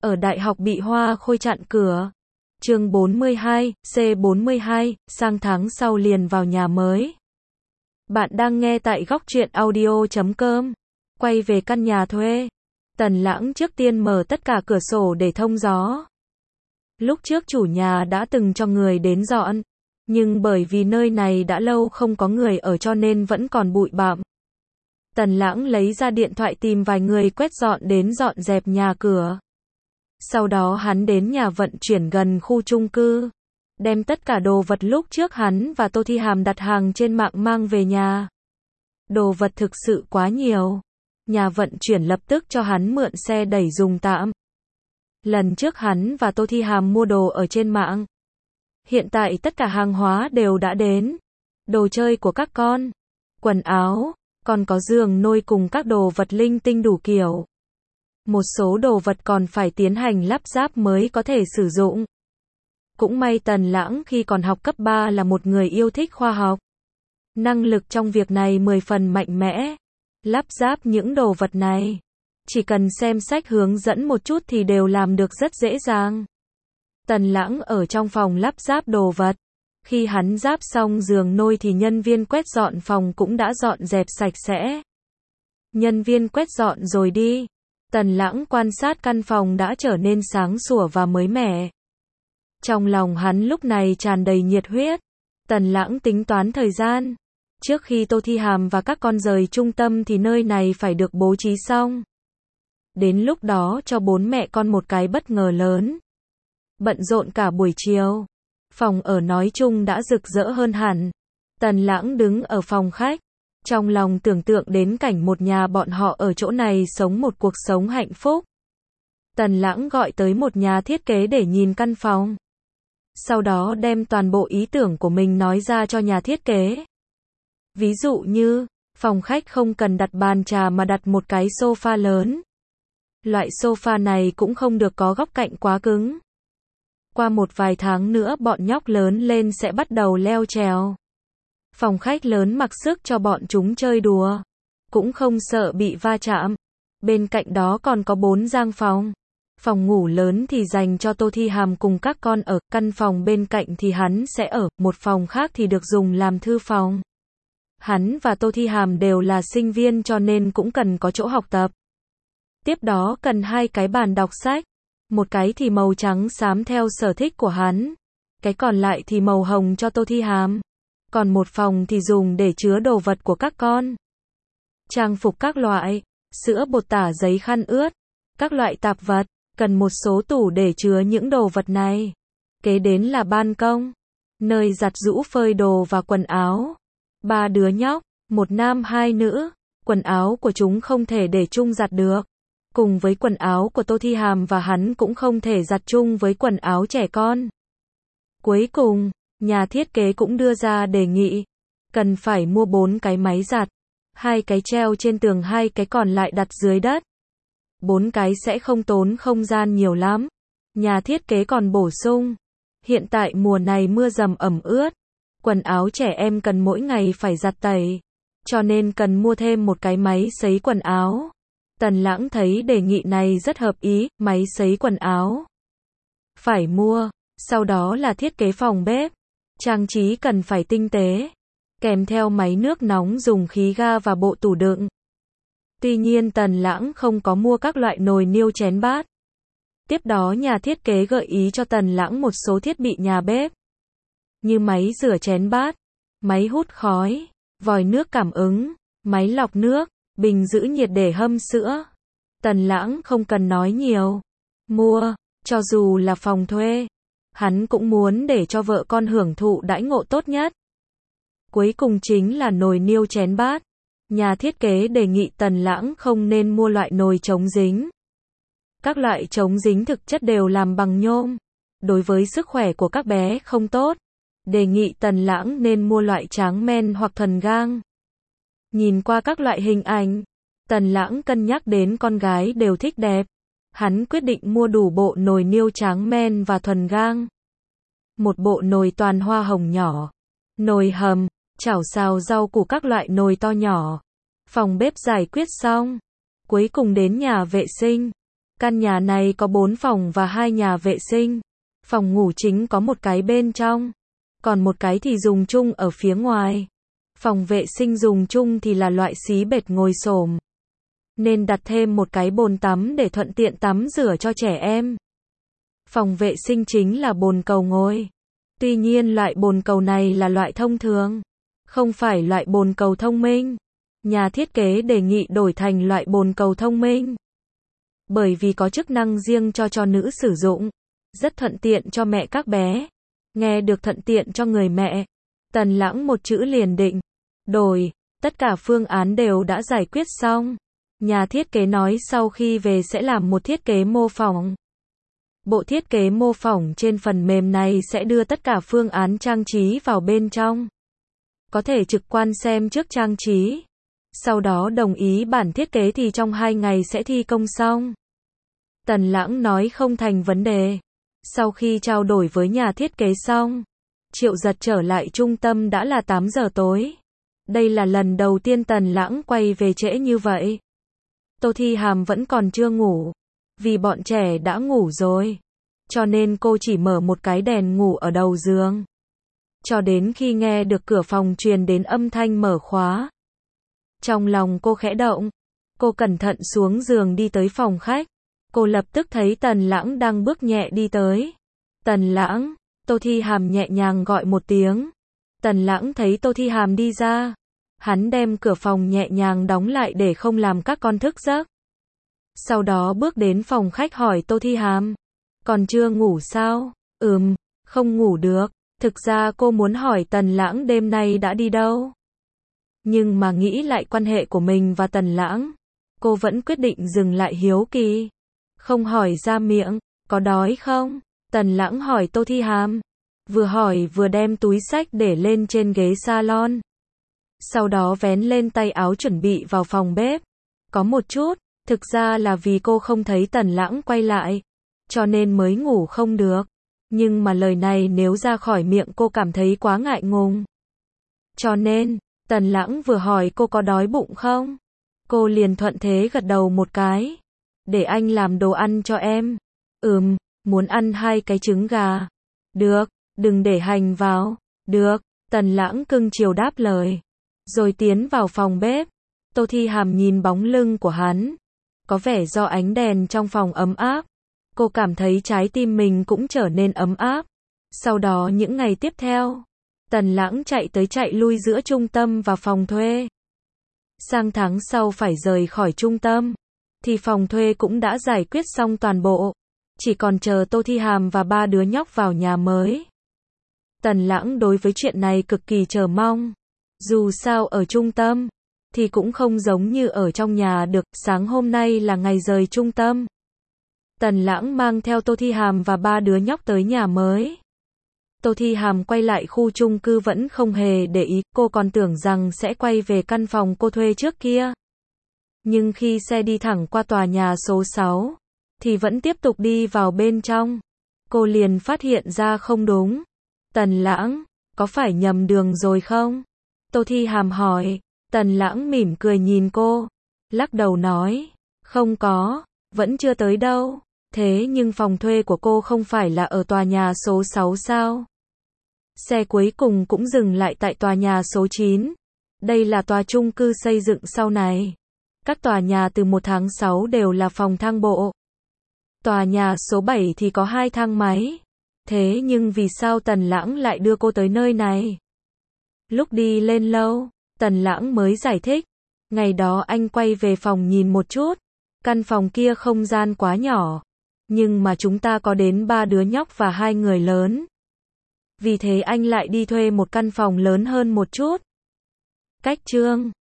ở đại học bị Hoa Khôi chặn cửa. Chương 42, C42, sang tháng sau liền vào nhà mới. Bạn đang nghe tại góc truyện audio.com. Quay về căn nhà thuê. Tần Lãng trước tiên mở tất cả cửa sổ để thông gió. Lúc trước chủ nhà đã từng cho người đến dọn, nhưng bởi vì nơi này đã lâu không có người ở cho nên vẫn còn bụi bặm. Tần Lãng lấy ra điện thoại tìm vài người quét dọn đến dọn dẹp nhà cửa. Sau đó hắn đến nhà vận chuyển gần khu chung cư, đem tất cả đồ vật lúc trước hắn và Tô Thi Hàm đặt hàng trên mạng mang về nhà. Đồ vật thực sự quá nhiều. Nhà vận chuyển lập tức cho hắn mượn xe đẩy dùng tạm. Lần trước hắn và Tô Thi Hàm mua đồ ở trên mạng. Hiện tại tất cả hàng hóa đều đã đến. Đồ chơi của các con, quần áo, còn có giường nôi cùng các đồ vật linh tinh đủ kiểu. Một số đồ vật còn phải tiến hành lắp ráp mới có thể sử dụng. Cũng may Tần Lãng khi còn học cấp 3 là một người yêu thích khoa học. Năng lực trong việc này 10 phần mạnh mẽ. Lắp ráp những đồ vật này, chỉ cần xem sách hướng dẫn một chút thì đều làm được rất dễ dàng. Tần Lãng ở trong phòng lắp ráp đồ vật. Khi hắn ráp xong giường nôi thì nhân viên quét dọn phòng cũng đã dọn dẹp sạch sẽ. Nhân viên quét dọn rồi đi. Tần Lãng quan sát căn phòng đã trở nên sáng sủa và mới mẻ. Trong lòng hắn lúc này tràn đầy nhiệt huyết. Tần Lãng tính toán thời gian. Trước khi Tô Thi Hàm và các con rời trung tâm thì nơi này phải được bố trí xong. Đến lúc đó cho 4 mẹ con một cái bất ngờ lớn. Bận rộn cả buổi chiều. Phòng ở nói chung đã rực rỡ hơn hẳn. Tần Lãng đứng ở phòng khách. Trong lòng tưởng tượng đến cảnh một nhà bọn họ ở chỗ này sống một cuộc sống hạnh phúc. Tần Lãng gọi tới một nhà thiết kế để nhìn căn phòng. Sau đó đem toàn bộ ý tưởng của mình nói ra cho nhà thiết kế. Ví dụ như, phòng khách không cần đặt bàn trà mà đặt một cái sofa lớn. Loại sofa này cũng không được có góc cạnh quá cứng. Qua một vài tháng nữa bọn nhóc lớn lên sẽ bắt đầu leo trèo. Phòng khách lớn mặc sức cho bọn chúng chơi đùa. Cũng không sợ bị va chạm. Bên cạnh đó còn có 4 gian phòng. Phòng ngủ lớn thì dành cho Tô Thi Hàm cùng các con ở. Căn phòng bên cạnh thì hắn sẽ ở. Một phòng khác thì được dùng làm thư phòng. Hắn và Tô Thi Hàm đều là sinh viên cho nên cũng cần có chỗ học tập. Tiếp đó cần 2 cái bàn đọc sách. Một cái thì màu trắng xám theo sở thích của hắn. Cái còn lại thì màu hồng cho Tô Thi Hàm. Còn một phòng thì dùng để chứa đồ vật của các con. Trang phục các loại, sữa bột tả giấy khăn ướt, các loại tạp vật, cần một số tủ để chứa những đồ vật này. Kế đến là ban công, nơi giặt giũ phơi đồ và quần áo. 3 đứa nhóc, 1 nam 2 nữ, quần áo của chúng không thể để chung giặt được. Cùng với quần áo của Tô Thi Hàm và hắn cũng không thể giặt chung với quần áo trẻ con. Cuối cùng, nhà thiết kế cũng đưa ra đề nghị, cần phải mua 4 cái máy giặt, 2 cái treo trên tường, 2 cái còn lại đặt dưới đất. 4 cái sẽ không tốn không gian nhiều lắm. Nhà thiết kế còn bổ sung, hiện tại mùa này mưa dầm ẩm ướt, quần áo trẻ em cần mỗi ngày phải giặt tẩy, cho nên cần mua thêm một cái máy sấy quần áo. Tần Lãng thấy đề nghị này rất hợp ý, máy sấy quần áo phải mua. Sau đó là thiết kế phòng bếp. Trang trí cần phải tinh tế, kèm theo máy nước nóng dùng khí ga và bộ tủ đựng. Tuy nhiên Tần Lãng không có mua các loại nồi niêu chén bát. Tiếp đó nhà thiết kế gợi ý cho Tần Lãng một số thiết bị nhà bếp. Như máy rửa chén bát, máy hút khói, vòi nước cảm ứng, máy lọc nước, bình giữ nhiệt để hâm sữa. Tần Lãng không cần nói nhiều. Mua, cho dù là phòng thuê. Hắn cũng muốn để cho vợ con hưởng thụ đãi ngộ tốt nhất. Cuối cùng chính là nồi niêu chén bát. Nhà thiết kế đề nghị Tần Lãng không nên mua loại nồi chống dính. Các loại chống dính thực chất đều làm bằng nhôm. Đối với sức khỏe của các bé không tốt. Đề nghị Tần Lãng nên mua loại tráng men hoặc thuần gang. Nhìn qua các loại hình ảnh, Tần Lãng cân nhắc đến con gái đều thích đẹp. Hắn quyết định mua đủ bộ nồi niêu tráng men và thuần gang. Một bộ nồi toàn hoa hồng nhỏ, nồi hầm, chảo xào rau củ các loại nồi to nhỏ. Phòng bếp giải quyết xong. Cuối cùng đến nhà vệ sinh. Căn nhà này có 4 phòng và 2 nhà vệ sinh. Phòng ngủ chính có một cái bên trong, còn một cái thì dùng chung ở phía ngoài. Phòng vệ sinh dùng chung thì là loại xí bệt ngồi xổm, nên đặt thêm một cái bồn tắm để thuận tiện tắm rửa cho trẻ em. Phòng vệ sinh chính là bồn cầu ngồi. Tuy nhiên loại bồn cầu này là loại thông thường, không phải loại bồn cầu thông minh. Nhà thiết kế đề nghị đổi thành loại bồn cầu thông minh, bởi vì có chức năng riêng cho nữ sử dụng, rất thuận tiện cho mẹ các bé. Nghe được thuận tiện cho người mẹ, Tần Lãng một chữ liền định đổi. Tất cả phương án đều đã giải quyết xong. Nhà thiết kế nói sau khi về sẽ làm một thiết kế mô phỏng. Bộ thiết kế mô phỏng trên phần mềm này sẽ đưa tất cả phương án trang trí vào bên trong. Có thể trực quan xem trước trang trí. Sau đó đồng ý bản thiết kế thì trong 2 ngày sẽ thi công xong. Tần Lãng nói không thành vấn đề. Sau khi trao đổi với nhà thiết kế xong, Triệu Giật trở lại trung tâm đã là 8 giờ tối. Đây là lần đầu tiên Tần Lãng quay về trễ như vậy. Tô Thi Hàm vẫn còn chưa ngủ. Vì bọn trẻ đã ngủ rồi, cho nên cô chỉ mở một cái đèn ngủ ở đầu giường. Cho đến khi nghe được cửa phòng truyền đến âm thanh mở khóa. Trong lòng cô khẽ động. Cô cẩn thận xuống giường đi tới phòng khách. Cô lập tức thấy Tần Lãng đang bước nhẹ đi tới. Tần Lãng, Tô Thi Hàm nhẹ nhàng gọi một tiếng. Tần Lãng thấy Tô Thi Hàm đi ra. Hắn đem cửa phòng nhẹ nhàng đóng lại để không làm các con thức giấc. Sau đó bước đến phòng khách hỏi Tô Thi Hàm. Còn chưa ngủ sao? Không ngủ được. Thực ra cô muốn hỏi Tần Lãng đêm nay đã đi đâu. Nhưng mà nghĩ lại quan hệ của mình và Tần Lãng, cô vẫn quyết định dừng lại hiếu kỳ. Không hỏi ra miệng, có đói không? Tần Lãng hỏi Tô Thi Hàm. Vừa hỏi vừa đem túi xách để lên trên ghế salon. Sau đó vén lên tay áo chuẩn bị vào phòng bếp. Có một chút, thực ra là vì cô không thấy Tần Lãng quay lại, cho nên mới ngủ không được. Nhưng mà lời này nếu ra khỏi miệng cô cảm thấy quá ngại ngùng. Cho nên, Tần Lãng vừa hỏi cô có đói bụng không? Cô liền thuận thế gật đầu một cái. Để anh làm đồ ăn cho em. Muốn ăn 2 cái trứng gà. Được, đừng để hành vào. Được, Tần Lãng cưng chiều đáp lời. Rồi tiến vào phòng bếp. Tô Thi Hàm nhìn bóng lưng của hắn. Có vẻ do ánh đèn trong phòng ấm áp. Cô cảm thấy trái tim mình cũng trở nên ấm áp. Sau đó những ngày tiếp theo, Tần Lãng chạy tới chạy lui giữa trung tâm và phòng thuê. Sang tháng sau phải rời khỏi trung tâm, thì phòng thuê cũng đã giải quyết xong toàn bộ. Chỉ còn chờ Tô Thi Hàm và 3 đứa nhóc vào nhà mới. Tần Lãng đối với chuyện này cực kỳ chờ mong. Dù sao ở trung tâm, thì cũng không giống như ở trong nhà được. Sáng hôm nay là ngày rời trung tâm. Tần Lãng mang theo Tô Thi Hàm và 3 đứa nhóc tới nhà mới. Tô Thi Hàm quay lại khu chung cư vẫn không hề để ý, cô còn tưởng rằng sẽ quay về căn phòng cô thuê trước kia. Nhưng khi xe đi thẳng qua tòa nhà số 6, thì vẫn tiếp tục đi vào bên trong. Cô liền phát hiện ra không đúng. Tần Lãng, có phải nhầm đường rồi không? Tô Thi Hàm hỏi. Tần Lãng mỉm cười nhìn cô, lắc đầu nói, không có, vẫn chưa tới đâu. Thế nhưng phòng thuê của cô không phải là ở tòa nhà số 6 sao? Xe cuối cùng cũng dừng lại tại tòa nhà số 9. Đây là tòa chung cư xây dựng sau này. Các tòa nhà từ 1 tháng 6 đều là phòng thang bộ. Tòa nhà số 7 thì có 2 thang máy. Thế nhưng vì sao Tần Lãng lại đưa cô tới nơi này? Lúc đi lên lâu, Tần Lãng mới giải thích. Ngày đó anh quay về phòng nhìn một chút. Căn phòng kia không gian quá nhỏ. Nhưng mà chúng ta có đến 3 đứa nhóc và 2 người lớn. Vì thế anh lại đi thuê một căn phòng lớn hơn một chút. Cách chương